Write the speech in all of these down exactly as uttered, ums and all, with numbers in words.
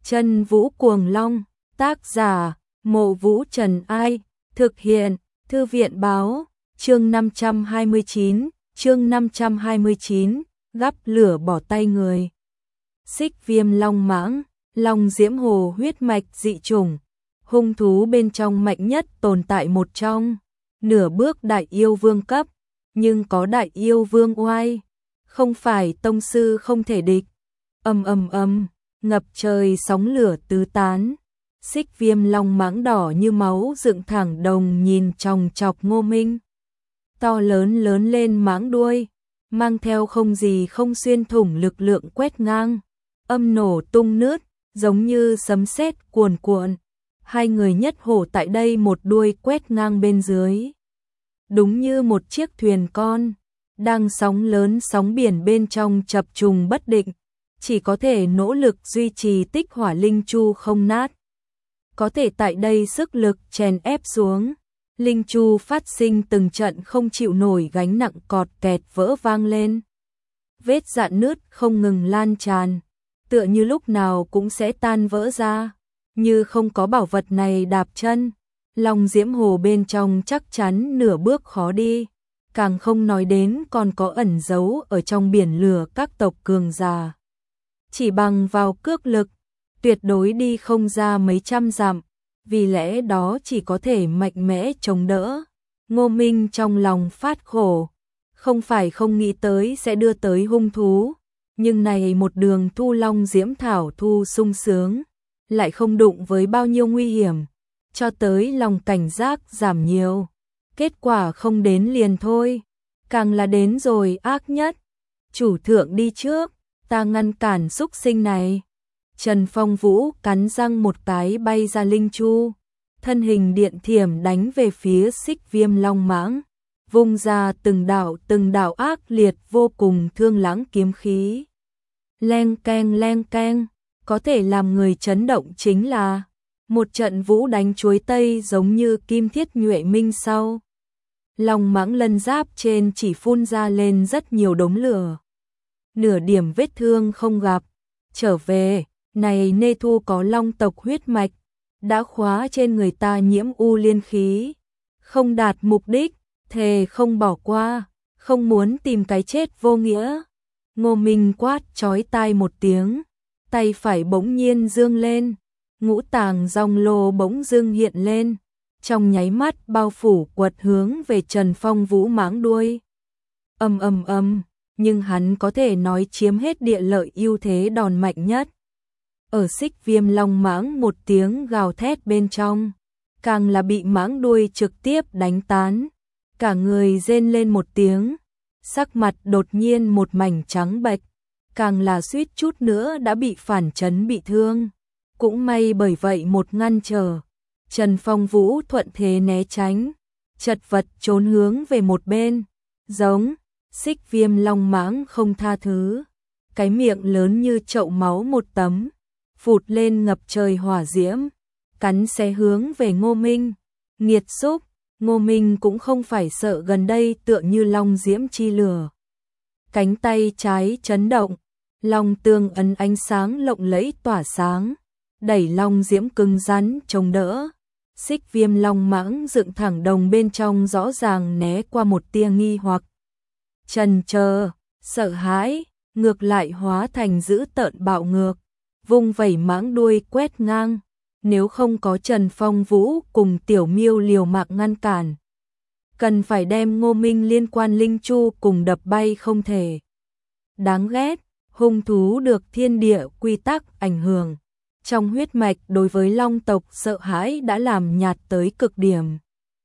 Chân Vũ Cuồng Long, tác giả, Mộ Vũ Trần Ai, thực hiện, Thư viện Báo, chương năm trăm hai mươi chín, chương năm trăm hai mươi chín, gắp lửa bỏ tay người. Xích Viêm Long Mãng, Long Diễm Hồ huyết mạch dị chủng, hung thú bên trong mạnh nhất tồn tại một trong, nửa bước đại yêu vương cấp, nhưng có đại yêu vương oai, không phải tông sư không thể địch. Ầm ầm ầm, ngập trời sóng lửa tứ tán. Xích Viêm Long Mãng đỏ như máu dựng thẳng đồng nhìn chòng chọc Ngô Minh. To lớn lớn lên mãng đuôi, mang theo không gì không xuyên thủng lực lượng quét ngang, âm nổ tung nứt, giống như sấm sét cuồn cuộn. Hai người nhất hổ tại đây một đuôi quét ngang bên dưới. Đúng như một chiếc thuyền con, đang sóng lớn sóng biển bên trong chập trùng bất định, chỉ có thể nỗ lực duy trì tích hỏa linh chu không nát. Có thể tại đây sức lực chèn ép xuống, linh chu phát sinh từng trận không chịu nổi gánh nặng cọt kẹt vỡ vang lên. Vết rạn nứt không ngừng lan tràn, tựa như lúc nào cũng sẽ tan vỡ ra, như không có bảo vật này đạp chân. Long Diễm Hồ bên trong chắc chắn nửa bước khó đi, càng không nói đến còn có ẩn giấu ở trong biển lửa các tộc cường giả. Chỉ bằng vào cước lực, tuyệt đối đi không ra mấy trăm dặm, vì lẽ đó chỉ có thể mạnh mẽ chống đỡ. Ngô Minh trong lòng phát khổ, không phải không nghĩ tới sẽ đưa tới hung thú, nhưng này một đường thu Long Diễm Thảo thu sung sướng, lại không đụng với bao nhiêu nguy hiểm, cho tới lòng cảnh giác giảm nhiều. Kết quả không đến liền thôi, càng là đến rồi ác nhất. Chủ thượng đi trước, ta ngăn cản xúc sinh này. Trần Phong Vũ cắn răng một cái bay ra linh chu, thân hình điện thiểm đánh về phía Xích Viêm Long Mãng, vung ra từng đạo từng đạo ác liệt vô cùng thương lãng kiếm khí. Leng keng leng keng, có thể làm người chấn động chính là một trận vũ đánh chuối tây giống như kim thiết nhuệ minh sau. Long Mãng lân giáp trên chỉ phun ra lên rất nhiều đống lửa. Nửa điểm vết thương không gặp. Trở về, này Nê Thu có long tộc huyết mạch, đã khóa trên người ta nhiễm u liên khí. Không đạt mục đích, thề không bỏ qua, không muốn tìm cái chết vô nghĩa. Ngô Minh quát chói tai một tiếng, tay phải bỗng nhiên dương lên, ngũ tàng rong lô bỗng dưng hiện lên, trong nháy mắt bao phủ quật hướng về Trần Phong Vũ mãng đuôi. Ầm ầm ầm, nhưng hắn có thể nói chiếm hết địa lợi ưu thế đòn mạnh nhất. Ở Xích Viêm Long Mãng một tiếng gào thét bên trong, càng là bị mãng đuôi trực tiếp đánh tán, cả người rên lên một tiếng, sắc mặt đột nhiên một mảnh trắng bệch, càng là suýt chút nữa đã bị phản chấn bị thương. Cũng may bởi vậy một ngăn trở, Trần Phong Vũ thuận thế né tránh, chật vật trốn hướng về một bên, giống. Xích Viêm Long Mãng không tha thứ, cái miệng lớn như chậu máu một tấm, phụt lên ngập trời hỏa diễm, cắn xé hướng về Ngô Minh. Nghiệt xúc, Ngô Minh cũng không phải sợ gần đây tựa như long diễm chi lửa. Cánh tay trái chấn động, long tương ấn ánh sáng lộng lẫy tỏa sáng, đẩy long diễm cứng rắn chống đỡ. Xích Viêm Long Mãng dựng thẳng đồng bên trong rõ ràng né qua một tia nghi hoặc. Chần chờ, sợ hãi, ngược lại hóa thành dữ tợn bạo ngược, vung vẩy mãng đuôi quét ngang, nếu không có Trần Phong Vũ cùng Tiểu Miêu liều mạng ngăn cản, cần phải đem Ngô Minh liên quan linh chu cùng đập bay không thể. Đáng ghét, hung thú được thiên địa quy tắc ảnh hưởng, trong huyết mạch đối với long tộc sợ hãi đã làm nhạt tới cực điểm.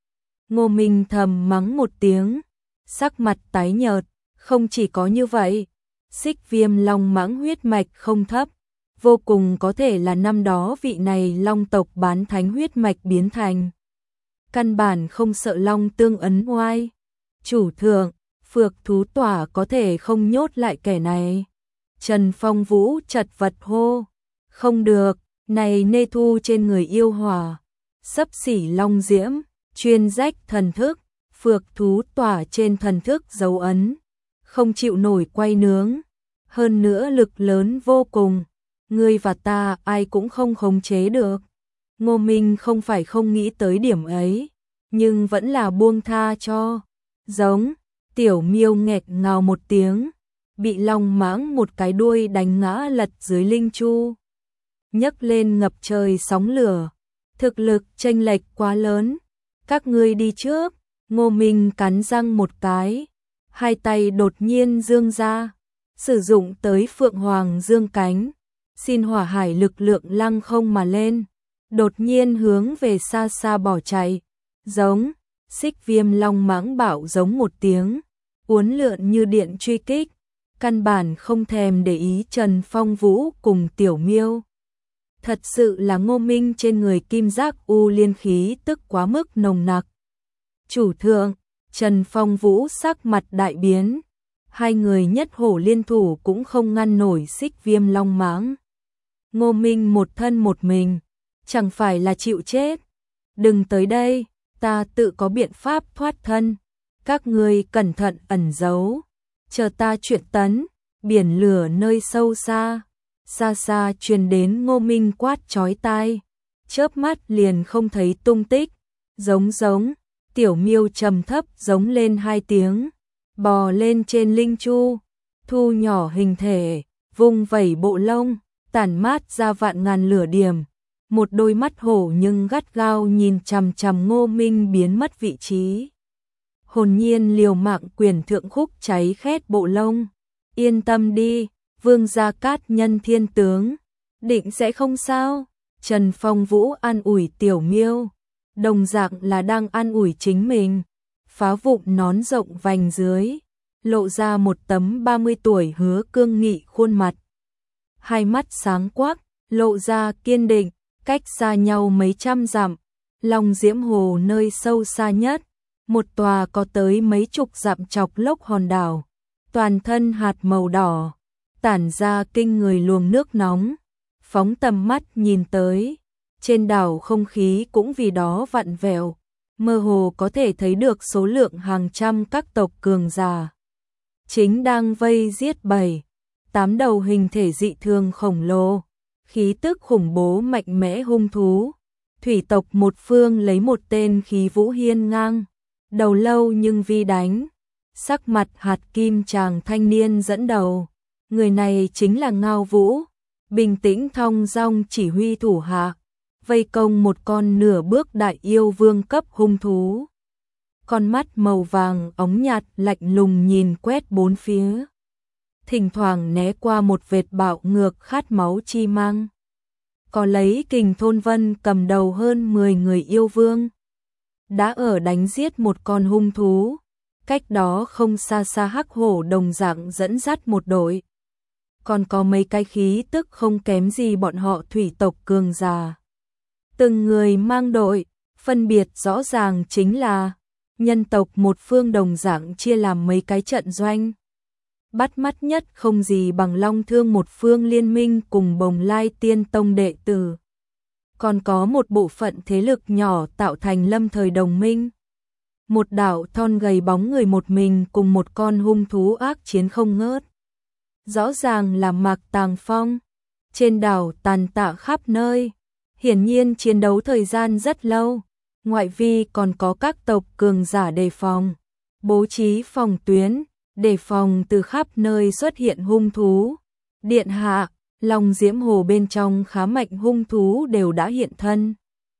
Ngô Minh thầm mắng một tiếng, sắc mặt tái nhợt. Không chỉ có như vậy, Xích Viêm Long Mãng huyết mạch không thấp, vô cùng có thể là năm đó vị này long tộc bán thánh huyết mạch biến thành. Căn bản không sợ long tương ấn oai. Chủ thượng, phược thú tỏa có thể không nhốt lại kẻ này. Trần Phong Vũ chật vật hô. Không được, này Nê Thu trên người yêu hỏa, xấp xỉ long diễm, chuyên rách thần thức. Phược thú tỏa trên thần thức dấu ấn, không chịu nổi quay nướng, hơn nữa lực lớn vô cùng, Ngươi và ta ai cũng không khống chế được. Ngô Minh không phải không nghĩ tới điểm ấy, nhưng vẫn là buông tha cho. Giống, tiểu miêu nghẹt ngào một tiếng, bị long mãng một cái đuôi đánh ngã lật dưới linh chu. Nhấc lên ngập trời sóng lửa, thực lực chênh lệch quá lớn. Các ngươi đi trước. Ngô Minh cắn răng một cái, hai tay đột nhiên dương ra, sử dụng tới Phượng Hoàng dương cánh, xin hỏa hải lực lượng lăng không mà lên, đột nhiên hướng về xa xa bỏ chạy. Giống, xích viêm long mãng bạo giống một tiếng, uốn lượn như điện truy kích, căn bản không thèm để ý Trần Phong Vũ cùng tiểu miêu. Thật sự là Ngô Minh trên người kim giác u liên khí tức quá mức nồng nặc. Chủ thượng, Trần Phong Vũ sắc mặt đại biến, hai người nhất hổ liên thủ cũng không ngăn nổi xích viêm long mãng. Ngô Minh một thân một mình, chẳng phải là chịu chết. Đừng tới đây, ta tự có biện pháp thoát thân. Các ngươi cẩn thận ẩn giấu, chờ ta chuyện tấn. Biển lửa nơi sâu xa, xa xa truyền đến Ngô Minh quát chói tai, chớp mắt liền không thấy tung tích. Giống giống, tiểu miêu trầm thấp giống lên hai tiếng, bò lên trên linh chu, thu nhỏ hình thể, vung vẩy bộ lông, tản mát ra vạn ngàn lửa điểm. Một đôi mắt hổ nhưng gắt gao nhìn chằm chằm Ngô Minh biến mất vị trí. Hồn nhiên liều mạng quyền thượng khúc cháy khét bộ lông. Yên tâm đi, Vương Gia Cát Nhân thiên tướng, định sẽ không sao. Trần Phong Vũ an ủi tiểu miêu, đồng dạng là đang an ủi chính mình. Phá vụn nón rộng vành dưới, lộ ra một tấm ba mươi tuổi hứa cương nghị khuôn mặt. Hai mắt sáng quắc, lộ ra kiên định, cách xa nhau mấy trăm dặm. Long Diễm Hồ nơi sâu xa nhất, một tòa có tới mấy chục dặm chọc lốc hòn đảo, toàn thân hạt màu đỏ, tản ra kinh người luồng nước nóng. Phóng tầm mắt nhìn tới, trên đảo không khí cũng vì đó vặn vẹo, mơ hồ có thể thấy được số lượng hàng trăm các tộc cường giả chính đang vây giết bảy, tám đầu hình thể dị thường khổng lồ, khí tức khủng bố mạnh mẽ hung thú. Thủy tộc một phương lấy một tên khí vũ hiên ngang, đầu lâu nhưng vi đánh, sắc mặt hạt kim chàng thanh niên dẫn đầu. Người này chính là Ngao Vũ, bình tĩnh thong dong chỉ huy thủ hạ, vây công một con nửa bước đại yêu vương cấp hung thú. Con mắt màu vàng óng nhạt lạnh lùng nhìn quét bốn phía, thỉnh thoảng né qua một vệt bạo ngược khát máu chi mang. Có lấy Kình Thôn Vân cầm đầu hơn mười người yêu vương, đã ở đánh giết một con hung thú. Cách đó không xa xa Hắc Hổ đồng dạng dẫn dắt một đội, còn có mấy cái khí tức không kém gì bọn họ thủy tộc cường giả. Từng người mang đội, phân biệt rõ ràng chính là nhân tộc một phương đồng dạng chia làm mấy cái trận doanh. Bắt mắt nhất không gì bằng Long Thương một phương liên minh cùng Bồng Lai Tiên Tông đệ tử. Còn có một bộ phận thế lực nhỏ tạo thành lâm thời đồng minh. Một đạo thon gầy bóng người một mình cùng một con hung thú ác chiến không ngớt. Rõ ràng là Mạc Tàng Phong. Trên đảo tàn tạ khắp nơi, hiển nhiên chiến đấu thời gian rất lâu. Ngoại vi còn có các tộc cường giả đề phòng, bố trí phòng tuyến, đề phòng từ khắp nơi xuất hiện hung thú. Điện hạ, Long Diễm Hồ bên trong khá mạnh hung thú đều đã hiện thân.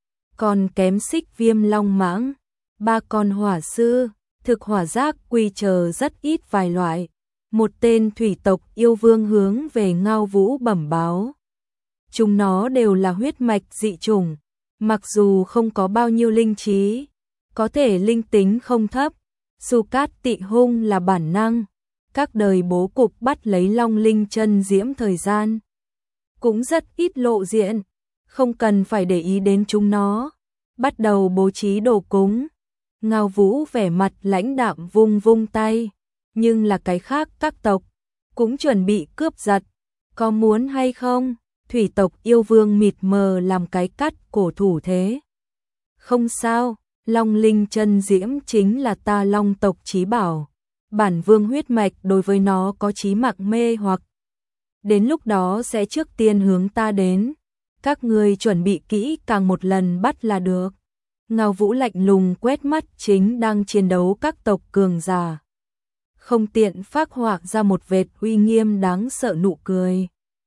Còn kém xích viêm long mãng, ba con hỏa sư, thực hỏa giác quy chờ rất ít vài loại. Một tên thủy tộc yêu vương hướng về Ngao Vũ bẩm báo. Chúng nó đều là huyết mạch dị chủng, mặc dù không có bao nhiêu linh trí, có thể linh tính không thấp. Su Cát Tị Hung là bản năng, các đời bố cục bắt lấy Long Linh chân diễm thời gian cũng rất ít lộ diện, không cần phải để ý đến chúng nó. Bắt đầu bố trí đồ cúng. Ngao Vũ vẻ mặt lãnh đạm vung vung tay, nhưng là cái khác các tộc cũng chuẩn bị cướp giật. Có muốn hay không? Thủy tộc yêu vương mịt mờ làm cái cắt cổ thủ thế. Không sao, Long Linh chân diễm chính là ta Long tộc chí bảo. Bản vương huyết mạch đối với nó có chí mạng mê hoặc. đến lúc đó sẽ trước tiên hướng ta đến. Các ngươi chuẩn bị kỹ càng một lần bắt là được. Ngao Vũ lạnh lùng quét mắt chính đang chiến đấu các tộc cường giả. Không tiện phác họa ra một vệt uy nghiêm đáng sợ nụ cười.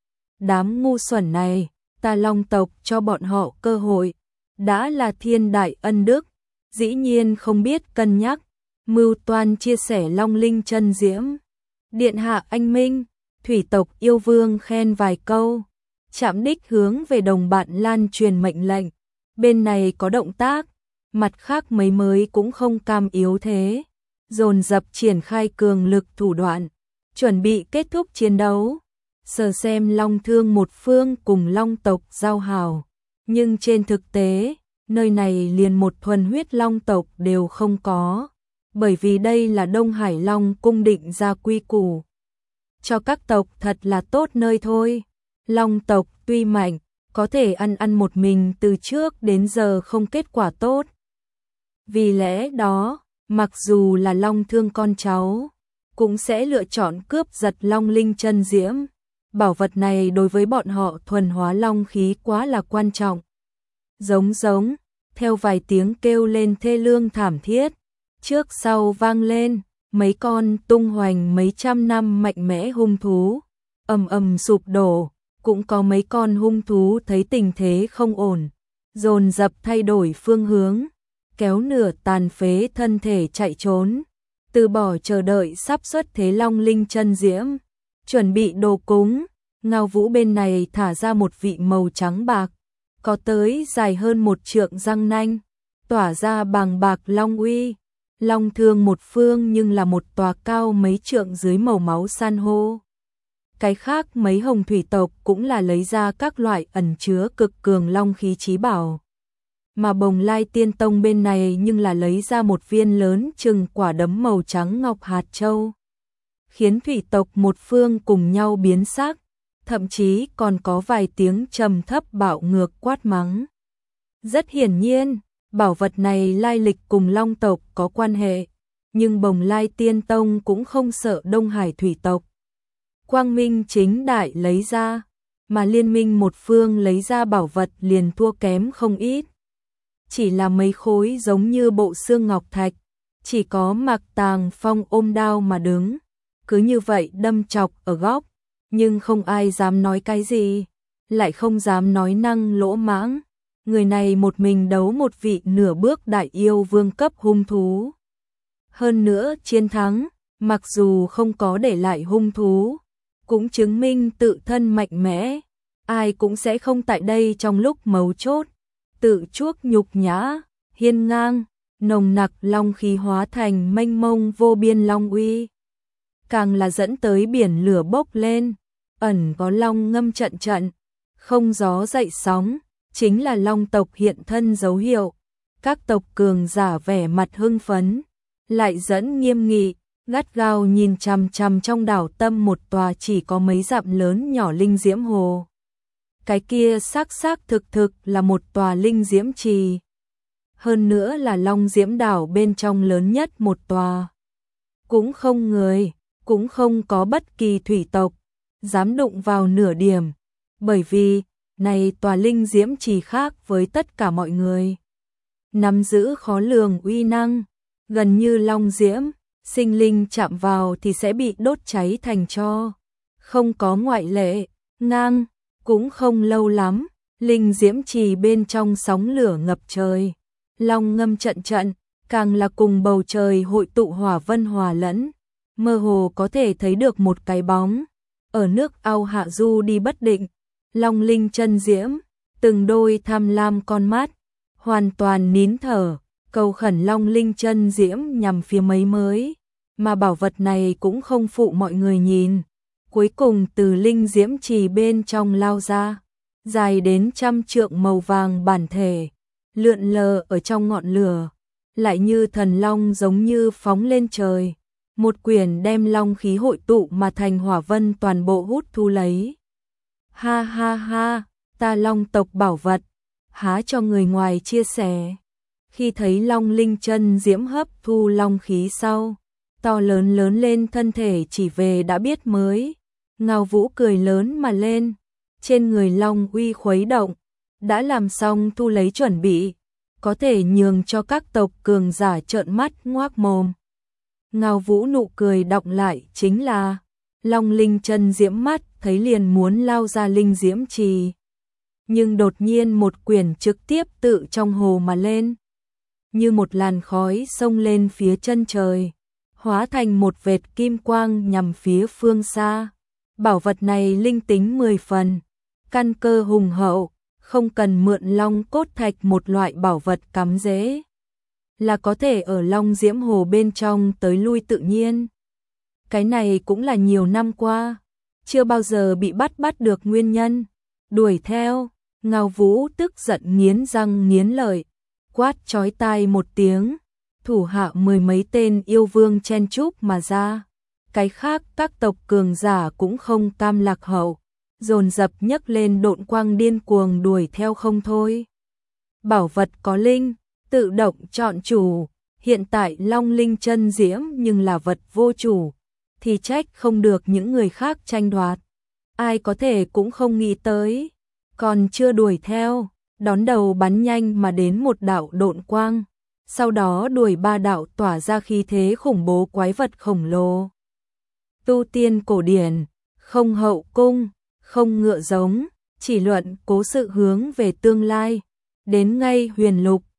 Đám ngu xuẩn này, ta Long tộc cho bọn họ cơ hội. Đã là thiên đại ân đức, dĩ nhiên không biết cân nhắc. Mưu toan chia sẻ Long Linh chân diễm. Điện hạ anh minh, thủy tộc yêu vương khen vài câu. Chạm đích hướng về đồng bạn lan truyền mệnh lệnh. Bên này có động tác, mặt khác mấy mới cũng không cam yếu thế. Dồn dập triển khai cường lực thủ đoạn, chuẩn bị kết thúc chiến đấu. Sờ xem Long Thương một phương cùng Long tộc giao hảo. Nhưng trên thực tế, nơi này liền một thuần huyết Long tộc đều không có. Bởi vì đây là Đông Hải Long cung định ra quy củ. Cho các tộc thật là tốt nơi thôi. Long tộc tuy mạnh, có thể ăn ăn một mình từ trước đến giờ không kết quả tốt. Vì lẽ đó, mặc dù là Long Thương con cháu, cũng sẽ lựa chọn cướp giật Long Linh chân diễm. Bảo vật này đối với bọn họ thuần hóa long khí quá là quan trọng. Giống giống, theo vài tiếng kêu lên thê lương thảm thiết, trước sau vang lên, mấy con tung hoành mấy trăm năm mạnh mẽ hung thú, ầm ầm sụp đổ, cũng có mấy con hung thú thấy tình thế không ổn, dồn dập thay đổi phương hướng, kéo nửa tàn phế thân thể chạy trốn, từ bỏ chờ đợi sắp xuất thế Long Linh chân diễm, chuẩn bị đồ cúng. Ngao Vũ bên này thả ra một vị màu trắng bạc, có tới dài hơn một trượng răng nanh, tỏa ra bàng bạc long uy. Long Thương một phương nhưng là một tòa cao mấy trượng dưới màu máu san hô. Cái khác mấy hồng thủy tộc cũng là lấy ra các loại ẩn chứa cực cường long khí chí bảo. Mà Bồng Lai Tiên Tông bên này nhưng là lấy ra một viên lớn chừng quả đấm màu trắng ngọc hạt châu. Khiến thủy tộc một phương cùng nhau biến sắc, thậm chí còn có vài tiếng trầm thấp bạo ngược quát mắng. Rất hiển nhiên, bảo vật này lai lịch cùng Long tộc có quan hệ, nhưng Bồng Lai Tiên Tông cũng không sợ Đông Hải thủy tộc. Quang Minh chính đại lấy ra, mà Liên Minh một phương lấy ra bảo vật liền thua kém không ít. Chỉ là mấy khối giống như bộ xương ngọc thạch, chỉ có Mạc Tàng Phong ôm đao mà đứng, cứ như vậy đâm chọc ở góc, nhưng không ai dám nói cái gì, lại không dám nói năng lỗ mãng. Người này một mình đấu một vị nửa bước đại yêu vương cấp hung thú. Hơn nữa chiến thắng, mặc dù không có để lại hung thú, cũng chứng minh tự thân mạnh mẽ, ai cũng sẽ không tại đây trong lúc mấu chốt, tự chuốc nhục nhã, hiên ngang, nồng nặc long khí hóa thành mênh mông vô biên long uy. Càng là dẫn tới biển lửa bốc lên, ẩn có long ngâm trận trận, không gió dậy sóng, chính là Long tộc hiện thân dấu hiệu. Các tộc cường giả vẻ mặt hưng phấn, lại dẫn nghiêm nghị, gắt gao nhìn chằm chằm trong đảo tâm một tòa chỉ có mấy dặm lớn nhỏ linh diễm hồ. Cái kia xác xác thực thực là một tòa linh diễm trì. Hơn nữa là Long Diễm đảo bên trong lớn nhất một tòa. Cũng không người, cũng không có bất kỳ thủy tộc dám đụng vào nửa điểm, bởi vì này tòa linh diễm trì khác với tất cả mọi người. Nắm giữ khó lường uy năng, gần như long diễm, sinh linh chạm vào thì sẽ bị đốt cháy thành tro. Không có ngoại lệ, ngang, cũng không lâu lắm, linh diễm trì bên trong sóng lửa ngập trời. Long ngâm trận trận, càng là cùng bầu trời hội tụ hỏa vân hòa lẫn, mơ hồ có thể thấy được một cái bóng. Ở nước ao hạ du đi bất định, Long Linh chân diễm, từng đôi tham lam con mắt, hoàn toàn nín thở, cầu khẩn Long Linh chân diễm nhằm phía mấy mới, mà bảo vật này cũng không phụ mọi người nhìn. Cuối cùng từ linh diễm trì bên trong lao ra, dài đến trăm trượng màu vàng bản thể, lượn lờ ở trong ngọn lửa, lại như thần long giống như phóng lên trời. Một quyển đem long khí hội tụ mà thành hỏa vân toàn bộ hút thu lấy. Ha ha ha, ta Long tộc bảo vật, há cho người ngoài chia sẻ. Khi thấy Long Linh chân diễm hấp thu long khí sau, to lớn lớn lên thân thể chỉ về đã biết mới. Ngao Vũ cười lớn mà lên, trên người long uy khuấy động, đã làm xong thu lấy chuẩn bị, có thể nhường cho các tộc cường giả trợn mắt ngoác mồm. Ngao Vũ nụ cười đọng lại chính là Long Linh chân diễm mắt thấy liền muốn lao ra linh diễm trì. Nhưng đột nhiên một quyển trực tiếp tự trong hồ mà lên. Như một làn khói xông lên phía chân trời, hóa thành một vệt kim quang nhằm phía phương xa. Bảo vật này linh tính mười phần, căn cơ hùng hậu, không cần mượn long cốt thạch một loại bảo vật cắm rễ, là có thể ở Long Diễm Hồ bên trong tới lui tự nhiên. Cái này cũng là nhiều năm qua, chưa bao giờ bị bắt bắt được nguyên nhân. Đuổi theo, Ngao Vũ tức giận nghiến răng nghiến lợi, quát chói tai một tiếng, thủ hạ mười mấy tên yêu vương chen chúc mà ra. Cái khác các tộc cường giả cũng không cam lạc hậu, dồn dập nhấc lên độn quang điên cuồng đuổi theo không thôi. Bảo vật có linh, tự động chọn chủ, hiện tại Long Linh chân diễm nhưng là vật vô chủ, thì trách không được những người khác tranh đoạt. Ai có thể cũng không nghĩ tới, còn chưa đuổi theo, đón đầu bắn nhanh mà đến một đạo độn quang, sau đó đuổi ba đạo tỏa ra khí thế khủng bố quái vật khổng lồ. Tu tiên cổ điển, không hậu cung, không ngựa giống, chỉ luận cố sự hướng về tương lai, đến ngay huyền lục,